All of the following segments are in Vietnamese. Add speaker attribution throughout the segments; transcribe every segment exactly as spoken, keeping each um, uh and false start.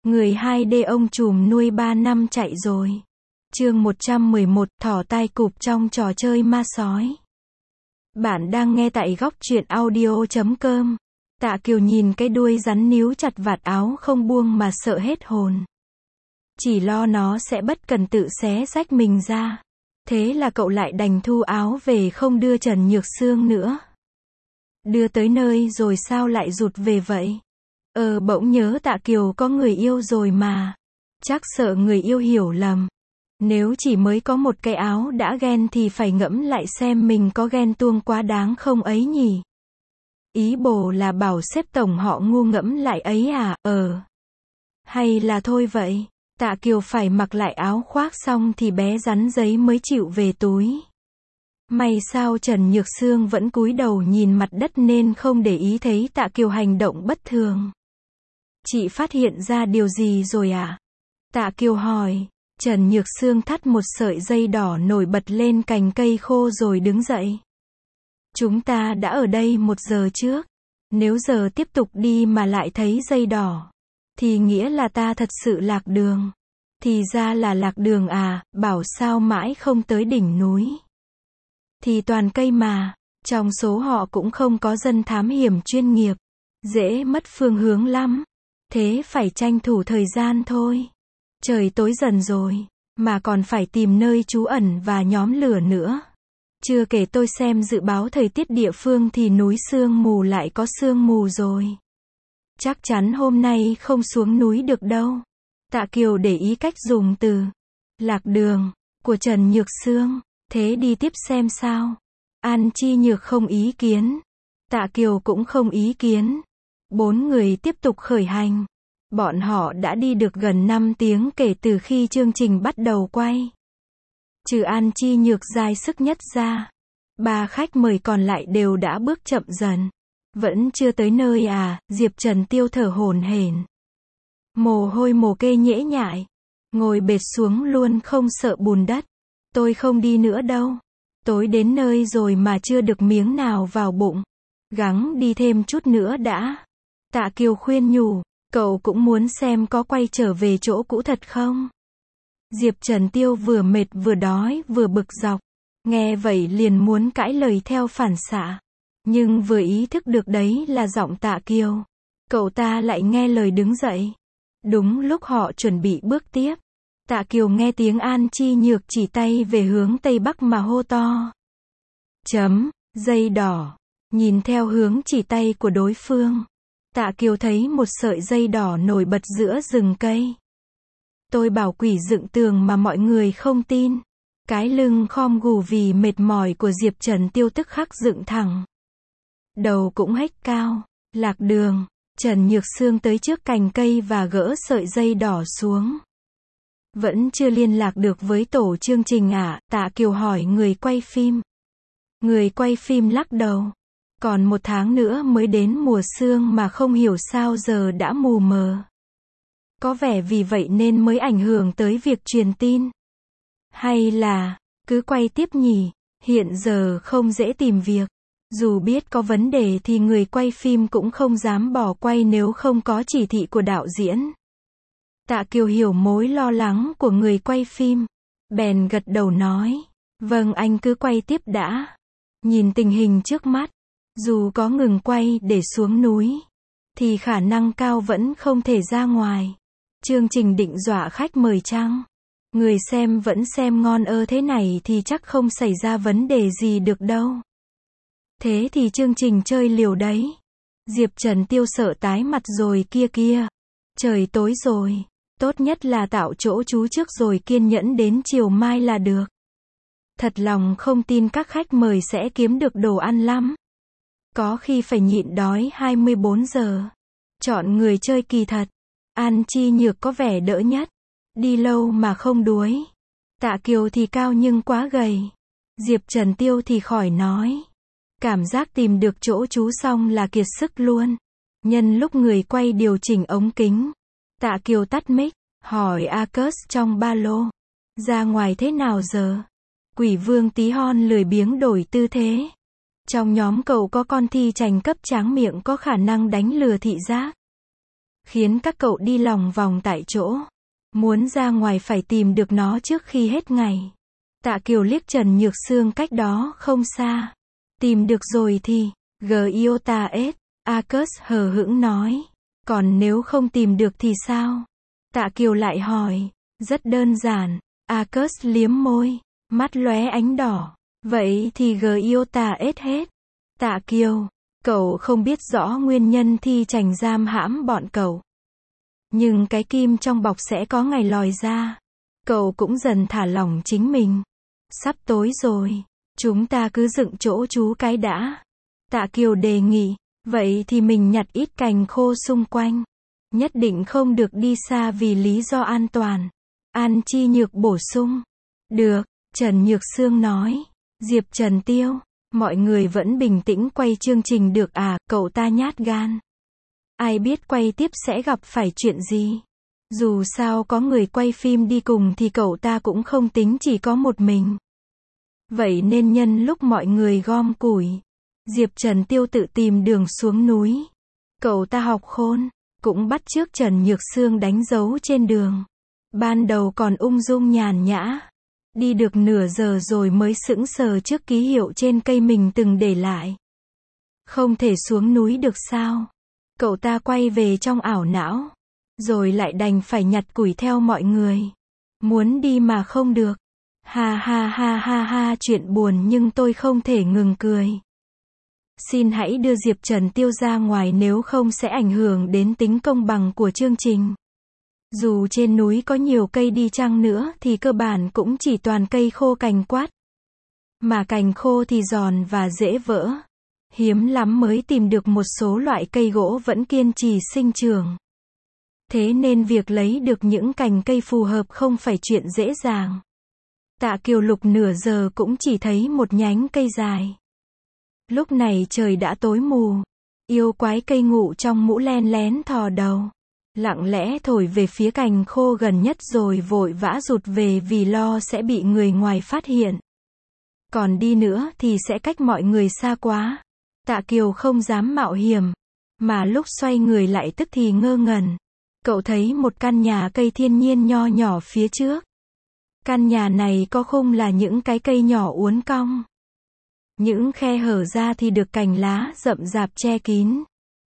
Speaker 1: Người hai D ông trùm nuôi ba năm chạy rồi. Chương một trăm mười một, thỏ tai cụp trong trò chơi ma sói. Bạn đang nghe tại góc truyện audio chấm com. Tạ Kiều nhìn cái đuôi rắn níu chặt vạt áo không buông mà sợ hết hồn. Chỉ lo nó sẽ bất cần tự xé rách mình ra. Thế là cậu lại đành thu áo về không đưa Trần Nhược Sương nữa. Đưa tới nơi rồi sao lại rụt về vậy? Ờ bỗng nhớ Tạ Kiều có người yêu rồi mà. Chắc sợ người yêu hiểu lầm. Nếu chỉ mới có một cái áo đã ghen thì phải ngẫm lại xem mình có ghen tuông quá đáng không ấy nhỉ? Ý bồ là bảo xếp tổng họ ngu ngẫm lại ấy à, ờ. Hay là thôi vậy, Tạ Kiều phải mặc lại áo khoác xong thì bé rắn giấy mới chịu về túi. May sao Trần Nhược Sương vẫn cúi đầu nhìn mặt đất nên không để ý thấy Tạ Kiều hành động bất thường. Chị phát hiện ra điều gì rồi à? Tạ Kiều hỏi. Trần Nhược Sương thắt một sợi dây đỏ nổi bật lên cành cây khô rồi đứng dậy. Chúng ta đã ở đây một giờ trước. Nếu giờ tiếp tục đi mà lại thấy dây đỏ, thì nghĩa là ta thật sự lạc đường. Thì ra là lạc đường à, bảo sao mãi không tới đỉnh núi. Thì toàn cây mà, trong số họ cũng không có dân thám hiểm chuyên nghiệp. Dễ mất phương hướng lắm. Thế phải tranh thủ thời gian thôi. Trời tối dần rồi, mà còn phải tìm nơi trú ẩn và nhóm lửa nữa. Chưa kể tôi xem dự báo thời tiết địa phương thì núi sương mù lại có sương mù rồi. Chắc chắn hôm nay không xuống núi được đâu. Tạ Kiều để ý cách dùng từ lạc đường của Trần Nhược Sương. Thế đi tiếp xem sao. An Chi Nhược không ý kiến. Tạ Kiều cũng không ý kiến. Bốn người tiếp tục khởi hành. Bọn họ đã đi được gần năm tiếng kể từ khi chương trình bắt đầu quay. Trừ An Chi Nhược dai sức nhất ra, ba khách mời còn lại đều đã bước chậm dần. Vẫn chưa tới nơi à, Diệp Trần Tiêu thở hổn hển. Mồ hôi mồ kê nhễ nhại. Ngồi bệt xuống luôn không sợ bùn đất. Tôi không đi nữa đâu. Tối đến nơi rồi mà chưa được miếng nào vào bụng. Gắng đi thêm chút nữa đã. Tạ Kiều khuyên nhủ. Cậu cũng muốn xem có quay trở về chỗ cũ thật không? Diệp Trần Tiêu vừa mệt vừa đói vừa bực dọc. Nghe vậy liền muốn cãi lời theo phản xạ. Nhưng vừa ý thức được đấy là giọng Tạ Kiều. Cậu ta lại nghe lời đứng dậy. Đúng lúc họ chuẩn bị bước tiếp. Tạ Kiều nghe tiếng An Chi Nhược chỉ tay về hướng Tây Bắc mà hô to. Chấm, dây đỏ. Nhìn theo hướng chỉ tay của đối phương. Tạ Kiều thấy một sợi dây đỏ nổi bật giữa rừng cây. Tôi bảo quỷ dựng tường mà mọi người không tin. Cái lưng khom gù vì mệt mỏi của Diệp Trần Tiêu tức khắc dựng thẳng. Đầu cũng hếch cao. Lạc đường. Trần Nhược Sương tới trước cành cây và gỡ sợi dây đỏ xuống. Vẫn chưa liên lạc được với tổ chương trình à? Tạ Kiều hỏi người quay phim. Người quay phim lắc đầu. Còn một tháng nữa mới đến mùa sương mà không hiểu sao giờ đã mù mờ. Có vẻ vì vậy nên mới ảnh hưởng tới việc truyền tin. Hay là, cứ quay tiếp nhỉ, hiện giờ không dễ tìm việc. Dù biết có vấn đề thì người quay phim cũng không dám bỏ quay nếu không có chỉ thị của đạo diễn. Tạ Kiều hiểu mối lo lắng của người quay phim. Bèn gật đầu nói. Vâng anh cứ quay tiếp đã. Nhìn tình hình trước mắt. Dù có ngừng quay để xuống núi, thì khả năng cao vẫn không thể ra ngoài. Chương trình định dọa khách mời chăng? Người xem vẫn xem ngon ơ thế này thì chắc không xảy ra vấn đề gì được đâu. Thế thì chương trình chơi liều đấy. Diệp Trần Tiêu sợ tái mặt rồi kia kia. Trời tối rồi. Tốt nhất là tạo chỗ trú trước rồi kiên nhẫn đến chiều mai là được. Thật lòng không tin các khách mời sẽ kiếm được đồ ăn lắm. Có khi phải nhịn đói hai mươi bốn giờ. Chọn người chơi kỳ thật. An Chi Nhược có vẻ đỡ nhất. Đi lâu mà không đuối. Tạ Kiều thì cao nhưng quá gầy. Diệp Trần Tiêu thì khỏi nói. Cảm giác tìm được chỗ trú xong là kiệt sức luôn. Nhân lúc người quay điều chỉnh ống kính. Tạ Kiều tắt mic, hỏi Arcus trong ba lô. Ra ngoài thế nào giờ? Quỷ vương tí hon lười biếng đổi tư thế. Trong nhóm cậu có con thi trành cấp tráng miệng có khả năng đánh lừa thị giác. khiến các cậu đi lòng vòng tại chỗ. Muốn ra ngoài phải tìm được nó trước khi hết ngày. Tạ Kiều liếc Trần Nhược Sương cách đó không xa. Tìm được rồi thì, Giota S. Arcus hờ hững nói. Còn nếu không tìm được thì sao? Tạ Kiều lại hỏi. Rất đơn giản. Arcus liếm môi, mắt lóe ánh đỏ. Vậy thì Giota S hết. Tạ Kiều, cậu không biết rõ nguyên nhân Thi Trành giam hãm bọn cậu. Nhưng cái kim trong bọc sẽ có ngày lòi ra. Cậu cũng dần thả lỏng chính mình. Sắp tối rồi, chúng ta cứ dựng chỗ trú cái đã. Tạ Kiều đề nghị, vậy thì mình nhặt ít cành khô xung quanh. Nhất định không được đi xa vì lý do an toàn. An Chi Nhược bổ sung. Được, Trần Nhược Sương nói. Diệp Trần Tiêu, mọi người vẫn bình tĩnh quay chương trình được à, cậu ta nhát gan. Ai biết quay tiếp sẽ gặp phải chuyện gì. Dù sao có người quay phim đi cùng thì cậu ta cũng không tính chỉ có một mình. Vậy nên nhân lúc mọi người gom củi, Diệp Trần Tiêu tự tìm đường xuống núi. Cậu ta học khôn, cũng bắt chước Trần Nhược Sương đánh dấu trên đường. Ban đầu còn ung dung nhàn nhã. Đi được nửa giờ rồi mới sững sờ trước ký hiệu trên cây mình từng để lại. Không thể xuống núi được sao? Cậu ta quay về trong ảo não. Rồi lại đành phải nhặt củi theo mọi người. Muốn đi mà không được. Ha ha ha ha ha, chuyện buồn nhưng tôi không thể ngừng cười. Xin hãy đưa Diệp Trần Tiêu ra ngoài nếu không sẽ ảnh hưởng đến tính công bằng của chương trình. Dù trên núi có nhiều cây đi chăng nữa thì cơ bản cũng chỉ toàn cây khô cành quát. Mà cành khô thì giòn và dễ vỡ. Hiếm lắm mới tìm được một số loại cây gỗ vẫn kiên trì sinh trưởng. Thế nên việc lấy được những cành cây phù hợp không phải chuyện dễ dàng. Tạ Kiều lục nửa giờ cũng chỉ thấy một nhánh cây dài. Lúc này trời đã tối mù. Yêu quái cây ngụ trong mũ len lén thò đầu. Lặng lẽ thổi về phía cành khô gần nhất rồi vội vã rụt về vì lo sẽ bị người ngoài phát hiện. Còn đi nữa thì sẽ cách mọi người xa quá. Tạ Kiều không dám mạo hiểm. Mà lúc xoay người lại tức thì ngơ ngẩn. Cậu thấy một căn nhà cây thiên nhiên nho nhỏ phía trước. Căn nhà này có khung là những cái cây nhỏ uốn cong. Những khe hở ra thì được cành lá rậm rạp che kín.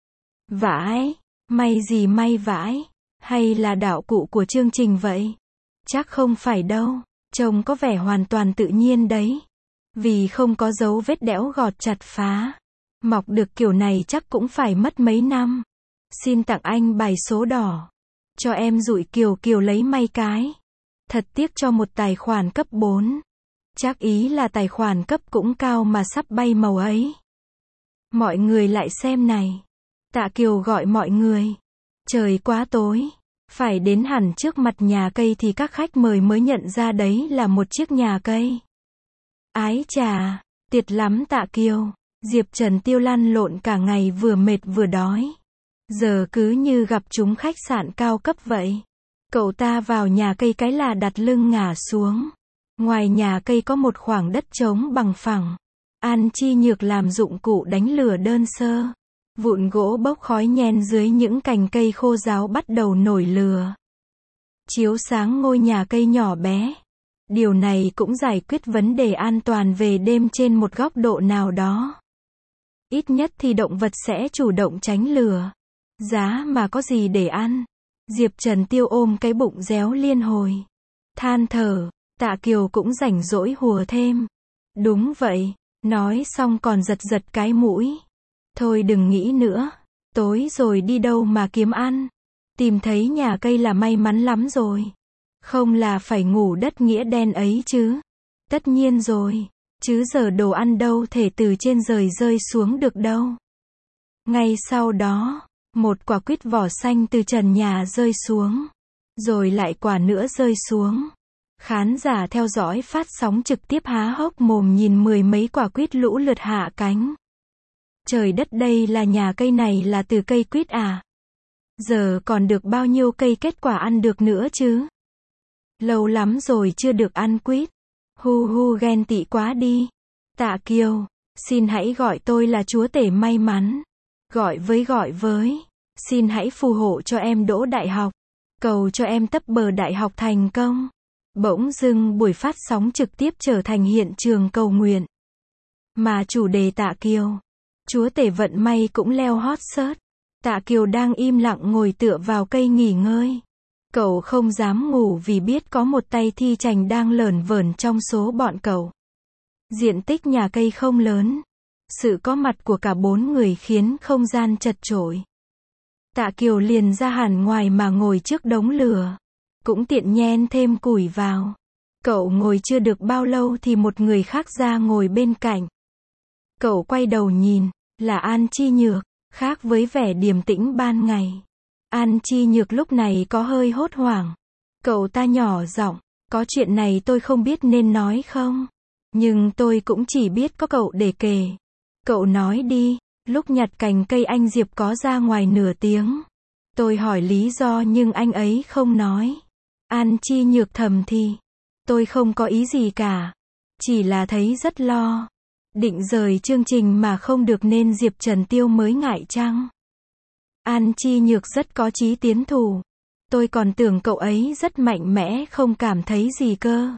Speaker 1: Vãi, may gì may vãi, hay là đạo cụ của chương trình vậy? Chắc không phải đâu, trông có vẻ hoàn toàn tự nhiên đấy. Vì không có dấu vết đẽo gọt chặt phá. Mọc được kiểu này chắc cũng phải mất mấy năm. Xin tặng anh bài số đỏ. Cho em dụi Kiều Kiều lấy may cái. Thật tiếc cho một tài khoản cấp bốn. Chắc ý là tài khoản cấp cũng cao mà sắp bay màu ấy. Mọi người lại xem này. Tạ Kiều gọi mọi người. Trời quá tối. Phải đến hẳn trước mặt nhà cây thì các khách mời mới nhận ra đấy là một chiếc nhà cây. Ái chà, tiệt lắm Tạ Kiều. Diệp Trần Tiêu lăn lộn cả ngày vừa mệt vừa đói. Giờ cứ như gặp chúng khách sạn cao cấp vậy. Cậu ta vào nhà cây cái là đặt lưng ngả xuống. Ngoài nhà cây có một khoảng đất trống bằng phẳng. An Chi Nhược làm dụng cụ đánh lửa đơn sơ. Vụn gỗ bốc khói nhen dưới những cành cây khô ráo bắt đầu nổi lửa. Chiếu sáng ngôi nhà cây nhỏ bé. Điều này cũng giải quyết vấn đề an toàn về đêm trên một góc độ nào đó. Ít nhất thì động vật sẽ chủ động tránh lửa. Giá mà có gì để ăn. Diệp Trần Tiêu ôm cái bụng réo liên hồi. Than thở, Tạ Kiều cũng rảnh rỗi hùa thêm. Đúng vậy, nói xong còn giật giật cái mũi. Thôi đừng nghĩ nữa, tối rồi đi đâu mà kiếm ăn. Tìm thấy nhà cây là may mắn lắm rồi. Không là phải ngủ đất nghĩa đen ấy chứ. Tất nhiên rồi, chứ giờ đồ ăn đâu thể từ trên trời rơi xuống được đâu. Ngay sau đó, một quả quýt vỏ xanh từ trần nhà rơi xuống. Rồi lại quả nữa rơi xuống. Khán giả theo dõi phát sóng trực tiếp há hốc mồm nhìn mười mấy quả quýt lũ lượt hạ cánh. Trời đất, đây là nhà cây này là từ cây quýt à? Giờ còn được bao nhiêu cây kết quả ăn được nữa chứ? Lâu lắm rồi chưa được ăn quýt. Hu hu, ghen tị quá đi. Tạ Kiều, xin hãy gọi tôi là chúa tể may mắn. Gọi với gọi với. Xin hãy phù hộ cho em đỗ đại học. Cầu cho em tấp bờ đại học thành công. Bỗng dưng buổi phát sóng trực tiếp trở thành hiện trường cầu nguyện. Mà chủ đề Tạ Kiều, chúa tể vận may cũng leo hot search. Tạ Kiều đang im lặng ngồi tựa vào cây nghỉ ngơi. Cậu không dám ngủ vì biết có một tay thi chành đang lởn vởn trong số bọn cậu. Diện tích nhà cây không lớn. Sự có mặt của cả bốn người khiến không gian chật chội. Tạ Kiều liền ra hẳn ngoài mà ngồi trước đống lửa. Cũng tiện nhen thêm củi vào. Cậu ngồi chưa được bao lâu thì một người khác ra ngồi bên cạnh. Cậu quay đầu nhìn, là An Chi Nhược, khác với vẻ điềm tĩnh ban ngày. An Chi Nhược lúc này có hơi hốt hoảng. Cậu ta nhỏ giọng, có chuyện này tôi không biết nên nói không? Nhưng tôi cũng chỉ biết có cậu để kể. Cậu nói đi, lúc nhặt cành cây anh Diệp có ra ngoài nửa tiếng. Tôi hỏi lý do nhưng anh ấy không nói. An Chi Nhược thầm thì, tôi không có ý gì cả. Chỉ là thấy rất lo. Định rời chương trình mà không được nên Diệp Trần Tiêu mới ngại chăng? An Chi Nhược rất có chí tiến thủ. Tôi còn tưởng cậu ấy rất mạnh mẽ không cảm thấy gì cơ.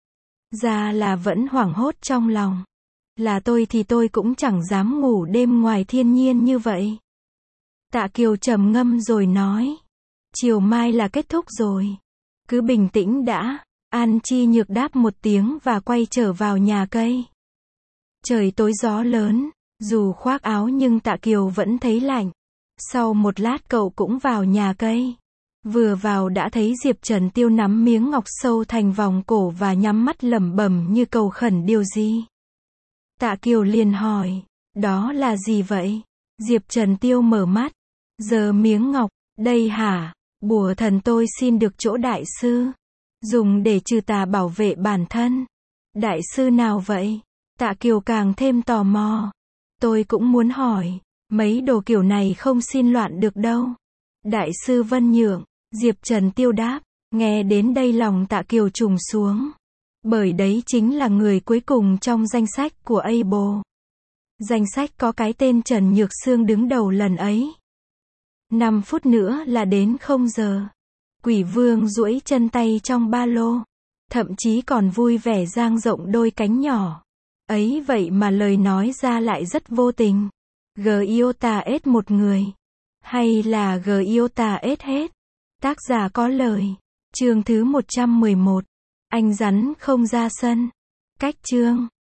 Speaker 1: Ra là vẫn hoảng hốt trong lòng. Là tôi thì tôi cũng chẳng dám ngủ đêm ngoài thiên nhiên như vậy. Tạ Kiều trầm ngâm rồi nói. Chiều mai là kết thúc rồi. Cứ bình tĩnh đã. An Chi Nhược đáp một tiếng và quay trở vào nhà cây. Trời tối gió lớn. Dù khoác áo nhưng Tạ Kiều vẫn thấy lạnh. Sau một lát cậu cũng vào nhà cây. Vừa vào đã thấy Diệp Trần Tiêu nắm miếng ngọc sâu thành vòng cổ và nhắm mắt lẩm bẩm như cầu khẩn điều gì. Tạ Kiều liền hỏi, đó là gì vậy? Diệp Trần Tiêu mở mắt, giơ miếng ngọc, đây hả? Bùa thần tôi xin được chỗ đại sư. Dùng để trừ tà bảo vệ bản thân. Đại sư nào vậy? Tạ Kiều càng thêm tò mò. Tôi cũng muốn hỏi, mấy đồ kiểu này không xin loạn được đâu. Đại sư Vân Nhượng, Diệp Trần Tiêu đáp, nghe đến đây lòng Tạ Kiều trùng xuống. Bởi đấy chính là người cuối cùng trong danh sách của Able. Danh sách có cái tên Trần Nhược Sương đứng đầu lần ấy. năm phút nữa là đến không giờ. Quỷ Vương duỗi chân tay trong ba lô. Thậm chí còn vui vẻ dang rộng đôi cánh nhỏ. Ấy vậy mà lời nói ra lại rất vô tình. Giota ết một người. Hay là Giota ết hết. Tác giả có lời. Chương thứ một trăm mười một. Anh rắn không ra sân. Cách chương.